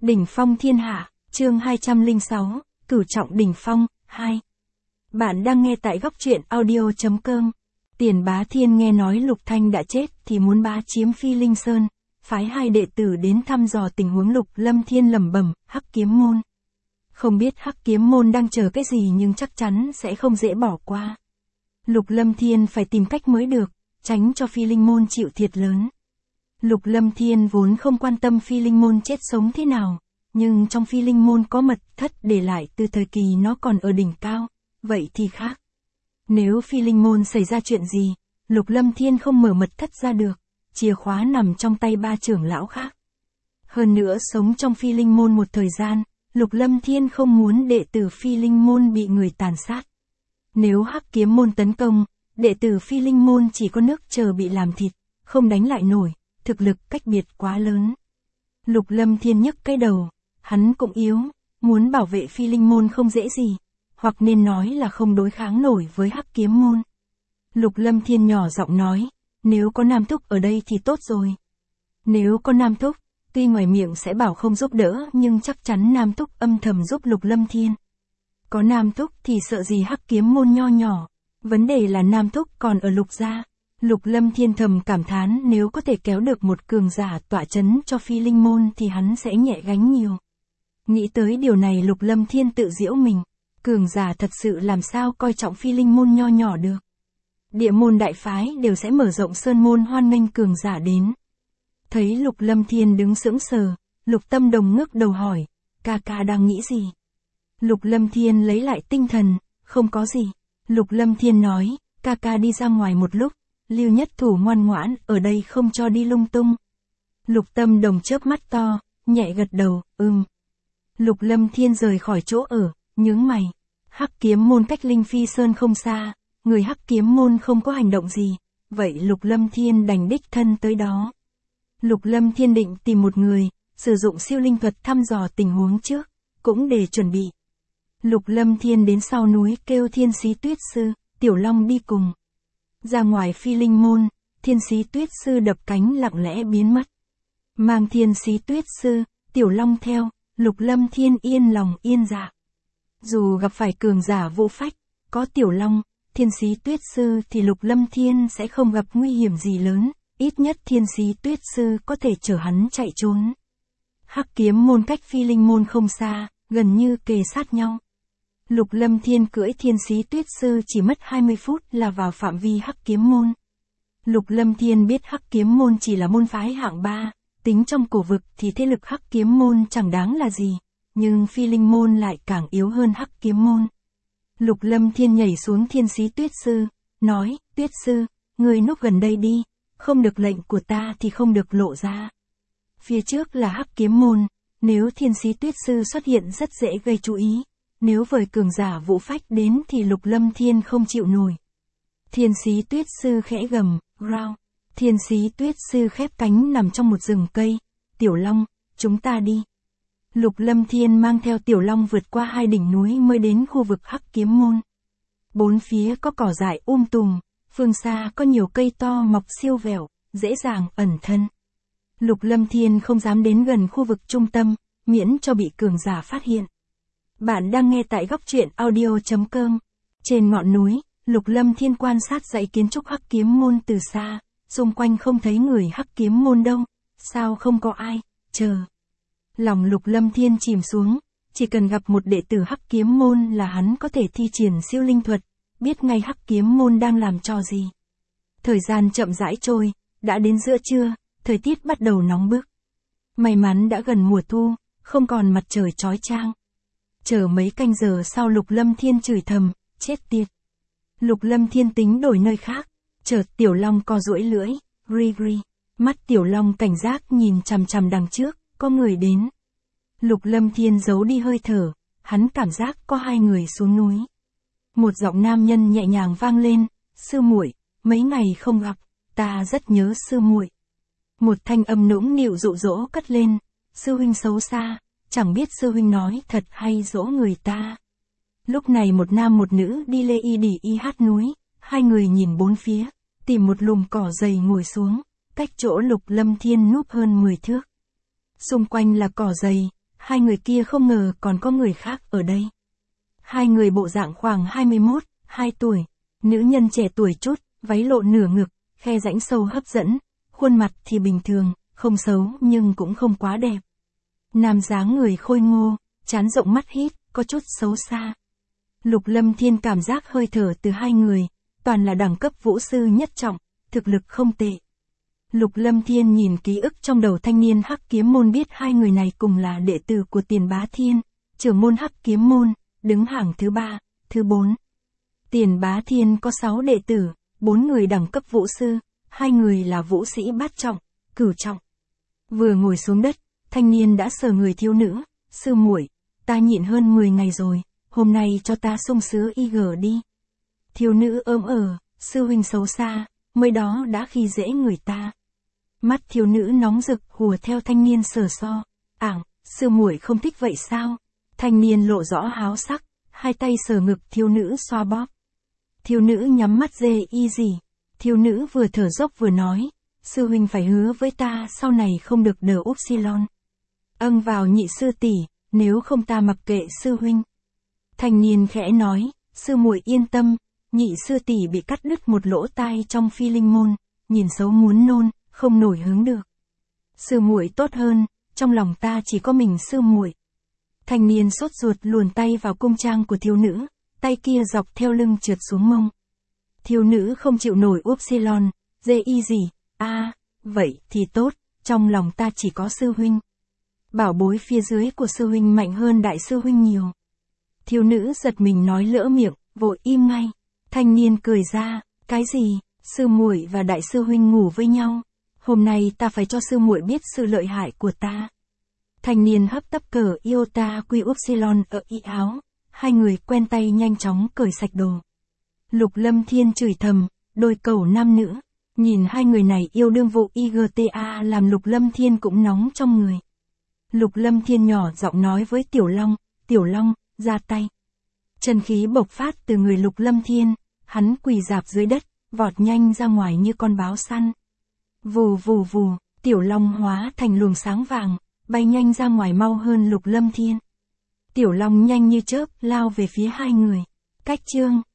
Đỉnh phong thiên hạ, chương 206, Cửu trọng đỉnh phong, 2. Bạn đang nghe tại góc truyện audio.com. Tiền Bá Thiên nghe nói Lục Thanh đã chết thì muốn bá chiếm Phi Linh Sơn, phái hai đệ tử đến thăm dò tình huống. Lục Lâm Thiên lẩm bẩm, Hắc Kiếm Môn. Không biết Hắc Kiếm Môn đang chờ cái gì nhưng chắc chắn sẽ không dễ bỏ qua. Lục Lâm Thiên phải tìm cách mới được, tránh cho Phi Linh Môn chịu thiệt lớn. Lục Lâm Thiên vốn không quan tâm Phi Linh Môn chết sống thế nào, nhưng trong Phi Linh Môn có mật thất để lại từ thời kỳ nó còn ở đỉnh cao, vậy thì khác. Nếu Phi Linh Môn xảy ra chuyện gì, Lục Lâm Thiên không mở mật thất ra được, chìa khóa nằm trong tay ba trưởng lão khác. Hơn nữa sống trong Phi Linh Môn một thời gian, Lục Lâm Thiên không muốn đệ tử Phi Linh Môn bị người tàn sát. Nếu Hắc Kiếm Môn tấn công, đệ tử Phi Linh Môn chỉ có nước chờ bị làm thịt, không đánh lại nổi, thực lực cách biệt quá lớn. Lục Lâm Thiên nhấc cái đầu, hắn cũng yếu, muốn bảo vệ Phi Linh Môn không dễ gì, hoặc nên nói là không đối kháng nổi với Hắc Kiếm Môn. Lục Lâm Thiên nhỏ giọng nói, nếu có Nam Thúc ở đây thì tốt rồi. Nếu có Nam Thúc, tuy ngoài miệng sẽ bảo không giúp đỡ nhưng chắc chắn Nam Thúc âm thầm giúp Lục Lâm Thiên. Có Nam Thúc thì sợ gì Hắc Kiếm Môn nho nhỏ, vấn đề là Nam Thúc còn ở Lục gia. Lục Lâm Thiên thầm cảm thán nếu có thể kéo được một cường giả tọa chấn cho Phi Linh Môn thì hắn sẽ nhẹ gánh nhiều. Nghĩ tới điều này Lục Lâm Thiên tự giễu mình, cường giả thật sự làm sao coi trọng Phi Linh Môn nho nhỏ được. Địa môn đại phái đều sẽ mở rộng sơn môn hoan nghênh cường giả đến. Thấy Lục Lâm Thiên đứng sững sờ, Lục Tâm Đồng ngước đầu hỏi, ca ca đang nghĩ gì? Lục Lâm Thiên lấy lại tinh thần, không có gì. Lục Lâm Thiên nói, ca ca đi ra ngoài một lúc, Lưu Nhất Thủ ngoan ngoãn, ở đây không cho đi lung tung. Lục Tâm Đồng chớp mắt to, nhẹ gật đầu, Lục Lâm Thiên rời khỏi chỗ ở, nhướng mày. Hắc Kiếm Môn cách Linh Phi Sơn không xa, người Hắc Kiếm Môn không có hành động gì, vậy Lục Lâm Thiên đành đích thân tới đó. Lục Lâm Thiên định tìm một người, sử dụng siêu linh thuật thăm dò tình huống trước, cũng để chuẩn bị. Lục Lâm Thiên đến sau núi kêu Thiên Sĩ Tuyết Sư, Tiểu Long đi cùng. Ra ngoài Phi Linh Môn, Thiên Sĩ Tuyết Sư đập cánh lặng lẽ biến mất. Mang Thiên Sĩ Tuyết Sư, Tiểu Long theo, Lục Lâm Thiên yên lòng yên dạ. Dù gặp phải cường giả vũ phách, có Tiểu Long, Thiên Sĩ Tuyết Sư thì Lục Lâm Thiên sẽ không gặp nguy hiểm gì lớn, ít nhất Thiên Sĩ Tuyết Sư có thể chở hắn chạy trốn. Hắc Kiếm Môn cách Phi Linh Môn không xa, gần như kề sát nhau. Lục Lâm Thiên cưỡi Thiên Sĩ Tuyết Sư chỉ mất 20 phút là vào phạm vi Hắc Kiếm Môn. Lục Lâm Thiên biết Hắc Kiếm Môn chỉ là môn phái hạng 3, tính trong cổ vực thì thế lực Hắc Kiếm Môn chẳng đáng là gì, nhưng Phi Linh Môn lại càng yếu hơn Hắc Kiếm Môn. Lục Lâm Thiên nhảy xuống Thiên Sĩ Tuyết Sư, nói, Tuyết Sư, người núp gần đây đi, không được lệnh của ta thì không được lộ ra. Phía trước là Hắc Kiếm Môn, nếu Thiên Sĩ Tuyết Sư xuất hiện rất dễ gây chú ý. Nếu vời cường giả vũ phách đến thì Lục Lâm Thiên không chịu nổi. Thiên Sĩ Tuyết Sư khẽ gầm, rao. Thiên Sĩ Tuyết Sư khép cánh nằm trong một rừng cây. Tiểu Long, chúng ta đi. Lục Lâm Thiên mang theo Tiểu Long vượt qua 2 đỉnh núi mới đến khu vực Hắc Kiếm Môn. Bốn phía có cỏ dại tùm, phương xa có nhiều cây to mọc siêu vẹo, dễ dàng ẩn thân. Lục Lâm Thiên không dám đến gần khu vực trung tâm, miễn cho bị cường giả phát hiện. Bạn đang nghe tại góc truyện audio.com. Trên ngọn núi, Lục Lâm Thiên quan sát dãy kiến trúc Hắc Kiếm Môn từ xa, xung quanh không thấy người Hắc Kiếm Môn đâu, sao không có ai, chờ. Lòng Lục Lâm Thiên chìm xuống, chỉ cần gặp một đệ tử Hắc Kiếm Môn là hắn có thể thi triển siêu linh thuật, biết ngay Hắc Kiếm Môn đang làm trò gì. Thời gian chậm rãi trôi, đã đến giữa trưa, thời tiết bắt đầu nóng bức. May mắn đã gần mùa thu, không còn mặt trời chói chang. Chờ mấy canh giờ sau Lục Lâm Thiên chửi thầm, chết tiệt. Lục Lâm Thiên tính đổi nơi khác, chợt Tiểu Long co duỗi lưỡi, ri. Mắt Tiểu Long cảnh giác nhìn chằm chằm đằng trước, có người đến. Lục Lâm Thiên giấu đi hơi thở, hắn cảm giác có 2 người xuống núi. Một giọng nam nhân nhẹ nhàng vang lên, sư muội, mấy ngày không gặp, ta rất nhớ sư muội. Một thanh âm nũng nịu dụ dỗ cất lên, sư huynh xấu xa. Chẳng biết sư huynh nói thật hay dỗ người ta. Lúc này một nam một nữ đi lê y đỉ y hát núi, 2 người nhìn bốn phía, tìm một lùm cỏ dày ngồi xuống, cách chỗ Lục Lâm Thiên núp hơn 10 thước. Xung quanh là cỏ dày, Hai người kia không ngờ còn có người khác ở đây. Hai người bộ dạng khoảng 21, 2 tuổi. Nữ nhân trẻ tuổi chút, váy lộ nửa ngực, khe rãnh sâu hấp dẫn. Khuôn mặt thì bình thường, không xấu nhưng cũng không quá đẹp. Nam dáng người khôi ngô, trán rộng mắt hít, có chút xấu xa. Lục Lâm Thiên cảm giác hơi thở từ hai người, toàn là đẳng cấp vũ sư nhất trọng, thực lực không tệ. Lục Lâm Thiên nhìn ký ức trong đầu thanh niên Hắc Kiếm Môn biết hai người này cùng là đệ tử của Tiền Bá Thiên, trưởng môn Hắc Kiếm Môn, đứng hàng thứ 3, thứ 4. Tiền Bá Thiên có 6 đệ tử, 4 người đẳng cấp vũ sư, 2 người là vũ sĩ bát trọng, cửu trọng. Vừa ngồi xuống đất, thanh niên đã sờ người thiếu nữ, sư muội, ta nhịn hơn 10 ngày rồi, hôm nay cho ta xung sứa IG đi. Thiếu nữ sư huynh xấu xa, mới đó đã khi dễ người ta. Mắt thiếu nữ nóng rực hùa theo thanh niên sờ so. Sư muội không thích vậy sao? Thanh niên lộ rõ háo sắc, hai tay sờ ngực thiếu nữ xoa bóp. Thiếu nữ nhắm mắt dê y gì. Thiếu nữ vừa thở dốc vừa nói, sư huynh phải hứa với ta sau này không được đờ upsilon. Vào nhị sư tỷ, nếu không ta mặc kệ sư huynh. Thanh niên khẽ nói, sư muội yên tâm, nhị sư tỷ bị cắt đứt một lỗ tai trong phi linh môn, nhìn xấu muốn nôn, không nổi hứng được. Sư muội tốt hơn, trong lòng ta chỉ có mình sư muội. Thanh niên sốt ruột luồn tay vào cung trang của thiếu nữ, tay kia dọc theo lưng trượt xuống mông. Thiếu nữ không chịu nổi upsilon, dê y gì, vậy thì tốt, trong lòng ta chỉ có sư huynh. Bảo bối phía dưới của sư huynh mạnh hơn đại sư huynh nhiều. Thiếu nữ giật mình nói lỡ miệng, vội im ngay. Thanh niên cười ra, cái gì, sư muội và đại sư huynh ngủ với nhau. Hôm nay ta phải cho sư muội biết sự lợi hại của ta. Thanh niên hấp tấp cờ iota quy upsilon ở y áo. Hai người quen tay nhanh chóng cởi sạch đồ. Lục Lâm Thiên chửi thầm, đôi cầu nam nữ. Nhìn hai người này yêu đương vụ IGTA làm Lục Lâm Thiên cũng nóng trong người. Lục Lâm Thiên nhỏ giọng nói với Tiểu Long, ra tay. Chân khí bộc phát từ người Lục Lâm Thiên, hắn quỳ rạp dưới đất, vọt nhanh ra ngoài như con báo săn. Vù vù vù, Tiểu Long hóa thành luồng sáng vàng, bay nhanh ra ngoài mau hơn Lục Lâm Thiên. Tiểu Long nhanh như chớp lao về phía hai người. Cách chương